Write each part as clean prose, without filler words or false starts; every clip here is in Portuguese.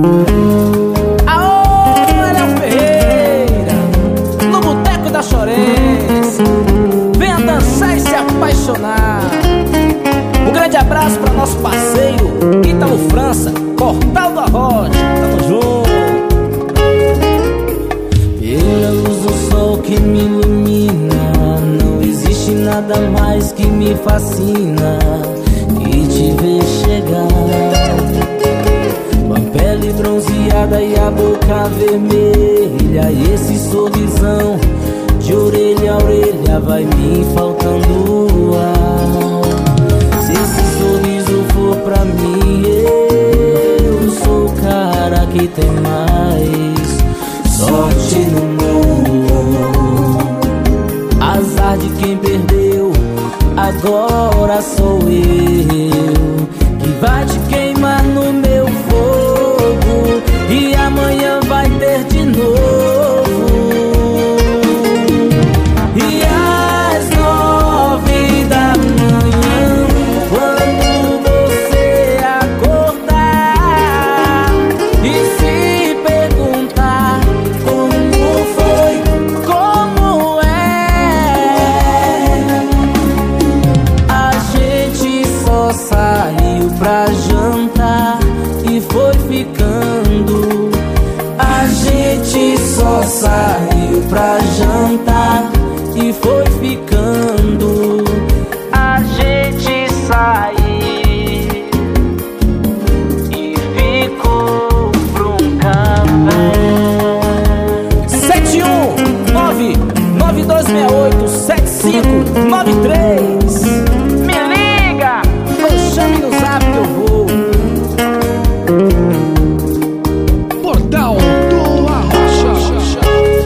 Aô, Léo Ferreira, no Boteco da Chorense. Venha dançar e se apaixonar. Um grande abraço para nosso parceiro Ítalo França, Portal da Rocha. Tamo junto. Pela luz do sol que me ilumina, não existe nada mais que me fascina que te ver chegar. Com a pele bronzeada e a boca vermelha, e esse sorrisão de orelha a orelha vai me faltando o ar. Se esse sorriso for pra mim, eu sou o cara que tem mais sorte no mundo. Azar de quem perdeu, agora sou eu que vai te queimar no meu fogo, e amanhã vai ter de novo. E às 9 da manhã, quando você acordar e se perguntar como foi, como é, a gente só saiu pra jantar e foi ficando. A gente só saiu pra jantar e foi ficando. A gente saiu e ficou pra um café. 71992687593. Me liga ou chame no zap que eu vou. Portal do Arrocha.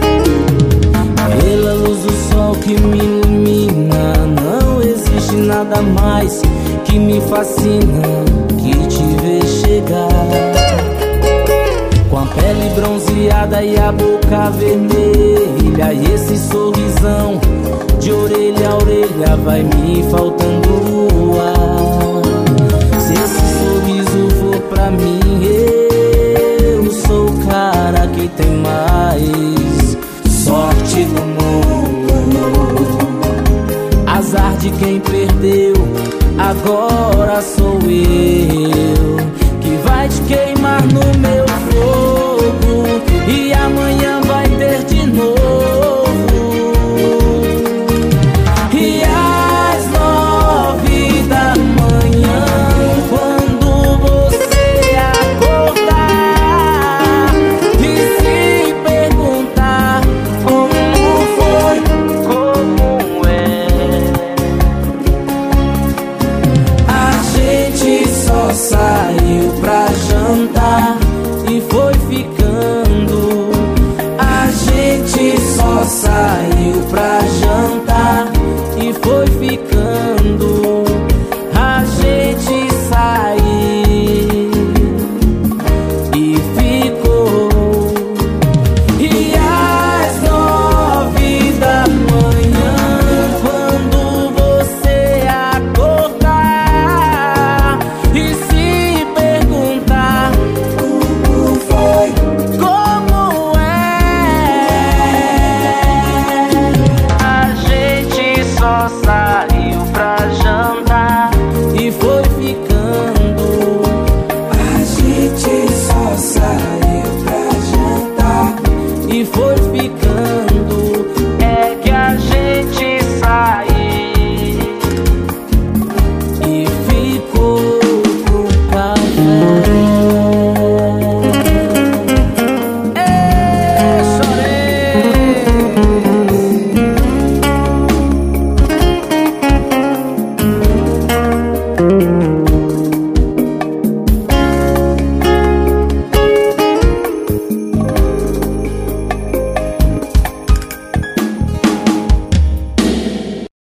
Pela luz do sol que me ilumina, não existe nada mais que me fascina que te ver chegar. Com a pele bronzeada e a boca vermelha, e esse sorrisão de orelha a orelha vai me faltando o ar. Se esse sorriso for pra mim, eu sou o cara que tem mais sorte no mundo. Azar de quem perdeu, agora sou eu que vai te queimar no meu fogo, e amanhã vai ter de novo. E às 9 da manhã, quando você acordar e se perguntar como foi, como é, a gente só saiu